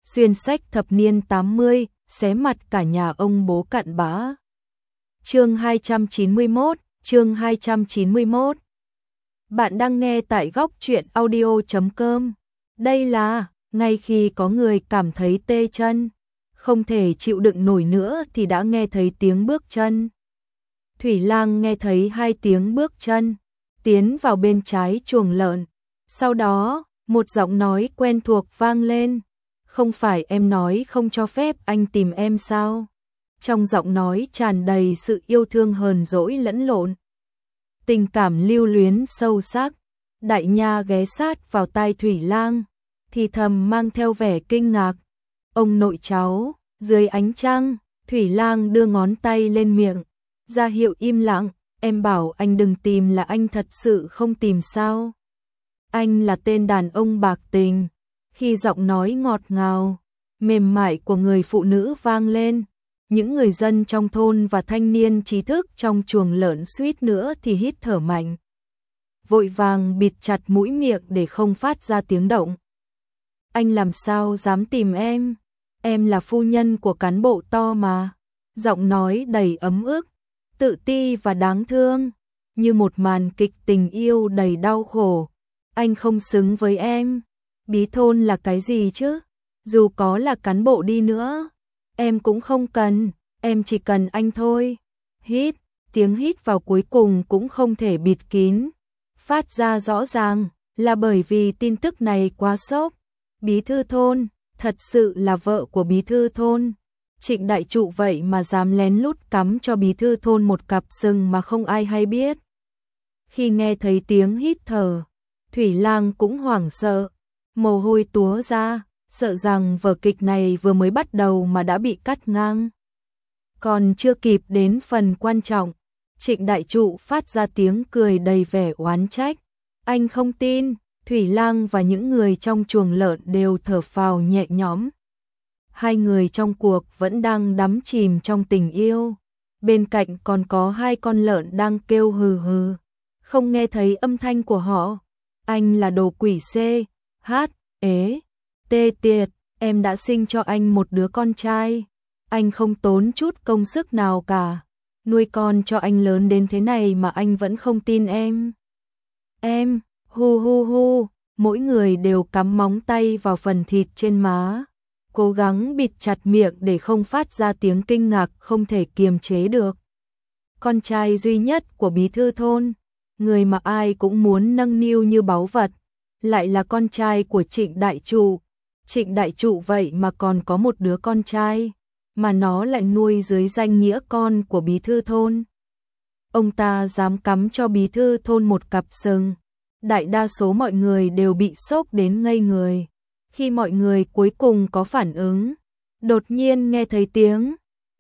xuyên sách thập niên 80, xé mặt cả nhà ông bố cặn bã. Chương 291, chương 291. Bạn đang nghe tại góc truyện audio.com. Đây là, ngay khi có người cảm thấy tê chân, không thể chịu đựng nổi nữa thì đã nghe thấy tiếng bước chân. Thủy Lang nghe thấy 2 tiếng bước chân, tiến vào bên trái chuồng lợn. Sau đó, một giọng nói quen thuộc vang lên. Không phải em nói không cho phép anh tìm em sao? Trong giọng nói tràn đầy sự yêu thương hờn dỗi lẫn lộn. Tình cảm lưu luyến sâu sắc. Đại nha ghé sát vào tai Thủy Lang, thì thầm mang theo vẻ kinh ngạc. Ông nội cháu, dưới ánh trăng, Thủy Lang đưa ngón tay lên miệng, ra hiệu im lặng. Em bảo anh đừng tìm là anh thật sự không tìm sao? Anh là tên đàn ông bạc tình. Khi giọng nói ngọt ngào, mềm mại của người phụ nữ vang lên, những người dân trong thôn và thanh niên trí thức trong chuồng lợn suýt nữa thì hít thở mạnh. Vội vàng bịt chặt mũi miệng để không phát ra tiếng động. Anh làm sao dám tìm em? Em là phu nhân của cán bộ to mà. Giọng nói đầy ấm ức, tự ti và đáng thương, như một màn kịch tình yêu đầy đau khổ. Anh không xứng với em. Bí thôn là cái gì chứ? Dù có là cán bộ đi nữa, em cũng không cần, em chỉ cần anh thôi. Hít, tiếng hít vào cuối cùng cũng không thể bịt kín, phát ra rõ ràng là bởi vì tin tức này quá sốc. Bí thư thôn, thật sự là vợ của bí thư thôn. Trịnh đại trụ vậy mà dám lén lút cắm cho bí thư thôn một cặp sừng mà không ai hay biết. Khi nghe thấy tiếng hít thở, Thủy Lang cũng hoảng sợ, mồ hôi túa ra, sợ rằng vở kịch này vừa mới bắt đầu mà đã bị cắt ngang. Còn chưa kịp đến phần quan trọng, Trịnh đại trụ phát ra tiếng cười đầy vẻ oán trách. Anh không tin. Thủy Lang và những người trong chuồng lợn đều thở phào nhẹ nhõm. 2 người trong cuộc vẫn đang đắm chìm trong tình yêu. Bên cạnh còn có 2 con lợn đang kêu hừ hừ, không nghe thấy âm thanh của họ. Anh là đồ quỷ C, H, ế, tê tiệt, em đã sinh cho anh một đứa con trai. Anh không tốn chút công sức nào cả, nuôi con cho anh lớn đến thế này mà anh vẫn không tin em. Em, hu hu hu, mỗi người đều cắm móng tay vào phần thịt trên má, cố gắng bịt chặt miệng để không phát ra tiếng kinh ngạc không thể kiềm chế được. Con trai duy nhất của bí thư thôn, người mà ai cũng muốn nâng niu như báu vật, lại là con trai của Trịnh đại trụ. Trịnh đại trụ vậy mà còn có một đứa con trai, mà nó lại nuôi dưới danh nghĩa con của bí thư thôn. Ông ta dám cắm cho bí thư thôn một cặp sừng. Đại đa số mọi người đều bị sốc đến ngây người. Khi mọi người cuối cùng có phản ứng, đột nhiên nghe thấy tiếng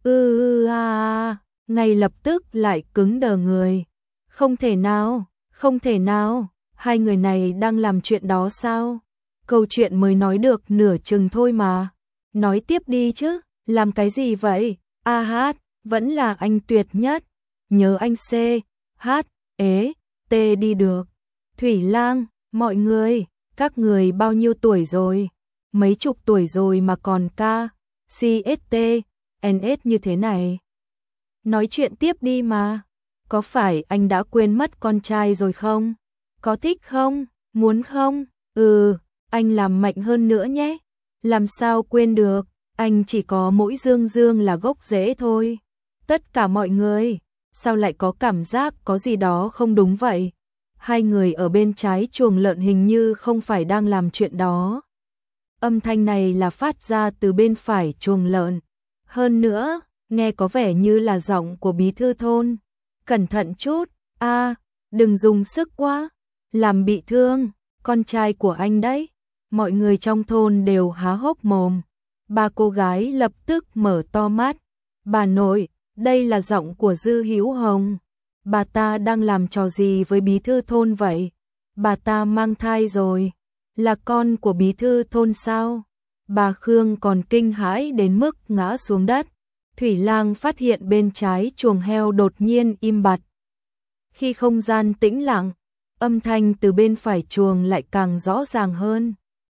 ngay lập tức lại cứng đờ người. Không thể nào, không thể nào, 2 người này đang làm chuyện đó sao? Câu chuyện mới nói được nửa chừng thôi mà. Nói tiếp đi chứ, làm cái gì vậy? A hát, vẫn là anh tuyệt nhất. Nhớ anh C, H, ế, T đi được. Thủy Lang, mọi người, các người bao nhiêu tuổi rồi? Mấy chục tuổi rồi mà còn ca, CST, NS như thế này. Nói chuyện tiếp đi mà. Có phải anh đã quên mất con trai rồi không? Có thích không? Muốn không? Anh làm mạnh hơn nữa nhé. Làm sao quên được, anh chỉ có mỗi Dương Dương là gốc rễ thôi. Tất cả mọi người, sao lại có cảm giác có gì đó không đúng vậy? 2 người ở bên trái chuồng lợn hình như không phải đang làm chuyện đó. Âm thanh này là phát ra từ bên phải chuồng lợn. Hơn nữa, nghe có vẻ như là giọng của bí thư thôn. Cẩn thận chút, đừng dùng sức quá, làm bị thương, con trai của anh đấy. Mọi người trong thôn đều há hốc mồm. 3 cô gái lập tức mở to mắt. Bà nội, đây là giọng của Dư Hữu Hồng. Bà ta đang làm trò gì với bí thư thôn vậy? Bà ta mang thai rồi, là con của bí thư thôn sao? Bà Khương còn kinh hãi đến mức ngã xuống đất. Thủy Lang phát hiện bên trái chuồng heo đột nhiên im bặt. Khi không gian tĩnh lặng, âm thanh từ bên phải chuồng lại càng rõ ràng hơn.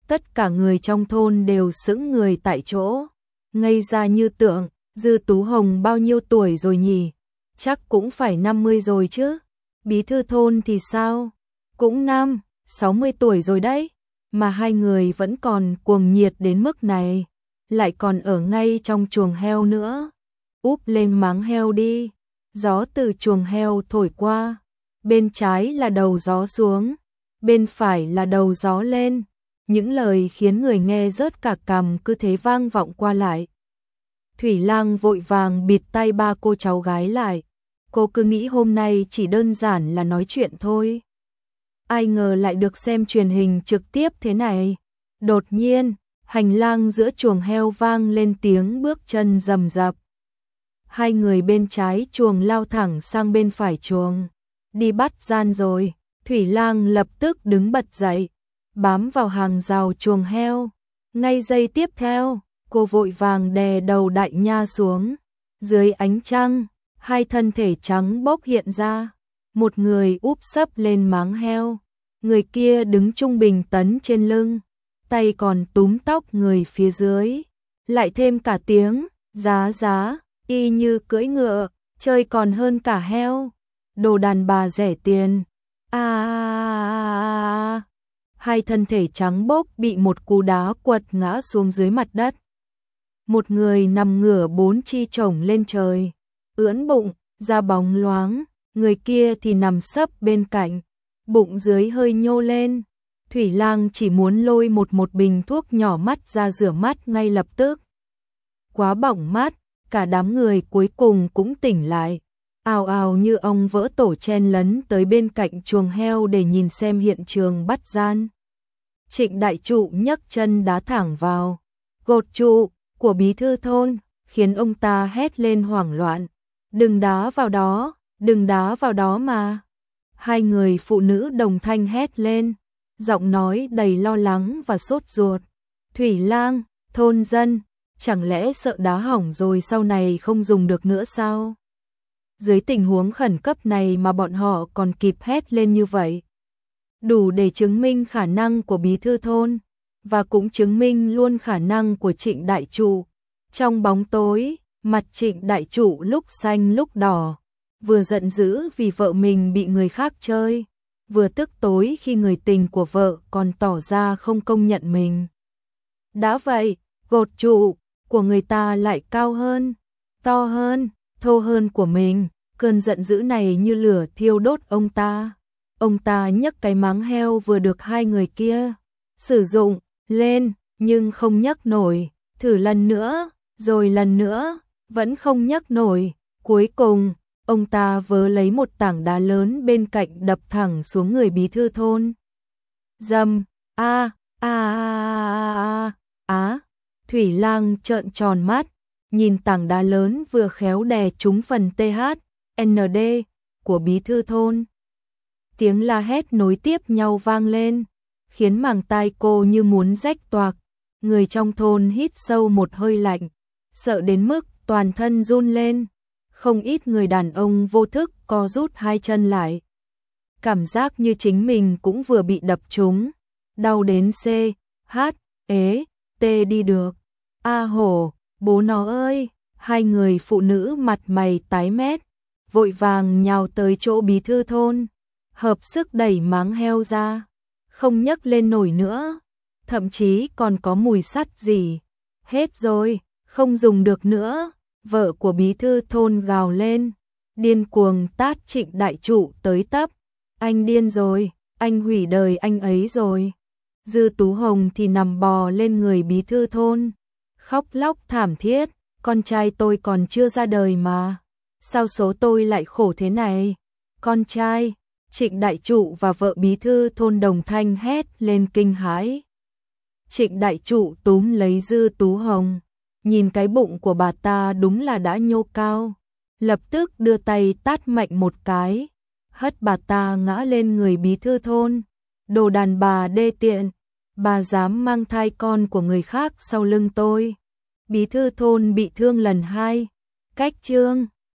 Tất cả người trong thôn đều sững người tại chỗ, ngây ra như tượng. Dư Tú Hồng bao nhiêu tuổi rồi nhỉ? Chắc cũng phải 50 rồi chứ. Bí thư thôn thì sao? Cũng 60 tuổi rồi đấy. Mà hai người vẫn còn cuồng nhiệt đến mức này. Lại còn ở ngay trong chuồng heo nữa. Úp lên máng heo đi. Gió từ chuồng heo thổi qua. Bên trái là đầu gió xuống. Bên phải là đầu gió lên. Những lời khiến người nghe rớt cả cằm cứ thế vang vọng qua lại. Thủy Lang vội vàng bịt tay ba cô cháu gái lại. Cô cứ nghĩ hôm nay chỉ đơn giản là nói chuyện thôi. Ai ngờ lại được xem truyền hình trực tiếp thế này. Đột nhiên, hành lang giữa chuồng heo vang lên tiếng bước chân rầm rập. Hai người bên trái chuồng lao thẳng sang bên phải chuồng. Đi bắt gian rồi. Thủy Lang lập tức đứng bật dậy, bám vào hàng rào chuồng heo. Ngay giây tiếp theo, cô vội vàng đè đầu đại nha xuống. Dưới ánh trăng, hai thân thể trắng bóc hiện ra. Một người úp sấp lên máng heo, người kia đứng trung bình tấn trên lưng, tay còn túm tóc người phía dưới. Lại thêm cả tiếng giá giá, y như cưỡi ngựa, chơi còn hơn cả heo. Đồ đàn bà rẻ tiền. Hai thân thể trắng bốc bị một cú đá quật ngã xuống dưới mặt đất. Một người nằm ngửa bốn chi chổng lên trời, ưỡn bụng, da bóng loáng, người kia thì nằm sấp bên cạnh, bụng dưới hơi nhô lên. Thủy Lang chỉ muốn lôi một bình thuốc nhỏ mắt ra rửa mắt ngay lập tức. Quá bỏng mắt, cả đám người cuối cùng cũng tỉnh lại. Ào ào như ong vỡ tổ chen lấn tới bên cạnh chuồng heo để nhìn xem hiện trường bắt gian. Trịnh đại trụ nhấc chân đá thẳng vào gột trụ của bí thư thôn, khiến ông ta hét lên hoảng loạn. Đừng đá vào đó, đừng đá vào đó mà. Hai người phụ nữ đồng thanh hét lên, giọng nói đầy lo lắng và sốt ruột. Thủy Lang, thôn dân, chẳng lẽ sợ đá hỏng rồi sau này không dùng được nữa sao? Dưới tình huống khẩn cấp này mà bọn họ còn kịp hét lên như vậy, đủ để chứng minh khả năng của bí thư thôn, và cũng chứng minh luôn khả năng của Trịnh đại trụ. Trong bóng tối, mặt Trịnh đại trụ lúc xanh lúc đỏ, vừa giận dữ vì vợ mình bị người khác chơi, vừa tức tối khi người tình của vợ còn tỏ ra không công nhận mình. Đã vậy, gột trụ của người ta lại cao hơn, to hơn, thô hơn của mình. Cơn giận dữ này như lửa thiêu đốt ông ta. Ông ta nhấc cái máng heo vừa được hai người kia sử dụng lên, nhưng không nhấc nổi. Thử lần nữa, rồi lần nữa, vẫn không nhấc nổi. Cuối cùng, ông ta vớ lấy một tảng đá lớn bên cạnh đập thẳng xuống người bí thư thôn. Dầm, Thủy Lang trợn tròn mắt, nhìn tảng đá lớn vừa khéo đè trúng phần THND của bí thư thôn. Tiếng la hét nối tiếp nhau vang lên, khiến màng tai cô như muốn rách toạc. Người trong thôn hít sâu một hơi lạnh, sợ đến mức toàn thân run lên. Không ít người đàn ông vô thức co rút hai chân lại. Cảm giác như chính mình cũng vừa bị đập trúng, đau đến T đi được. Hổ, bố nó ơi! Hai người phụ nữ mặt mày tái mét, vội vàng nhào tới chỗ bí thư thôn, hợp sức đẩy máng heo ra, không nhấc lên nổi nữa, thậm chí còn có mùi sắt gì. Hết rồi, không dùng được nữa. Vợ của bí thư thôn gào lên, điên cuồng tát Trịnh đại trụ tới tấp. Anh điên rồi, anh hủy đời anh ấy rồi. Dư Tú Hồng thì nằm bò lên người bí thư thôn, khóc lóc thảm thiết. Con trai tôi còn chưa ra đời mà, sao số tôi lại khổ thế này? Con trai! Trịnh đại trụ và vợ bí thư thôn đồng thanh hét lên kinh hãi. Trịnh đại trụ túm lấy Dư Tú Hồng, nhìn cái bụng của bà ta đúng là đã nhô cao, lập tức đưa tay tát mạnh một cái, hất bà ta ngã lên người bí thư thôn. Đồ đàn bà đê tiện, bà dám mang thai con của người khác sau lưng tôi. Bí thư thôn bị thương lần hai. Cách chương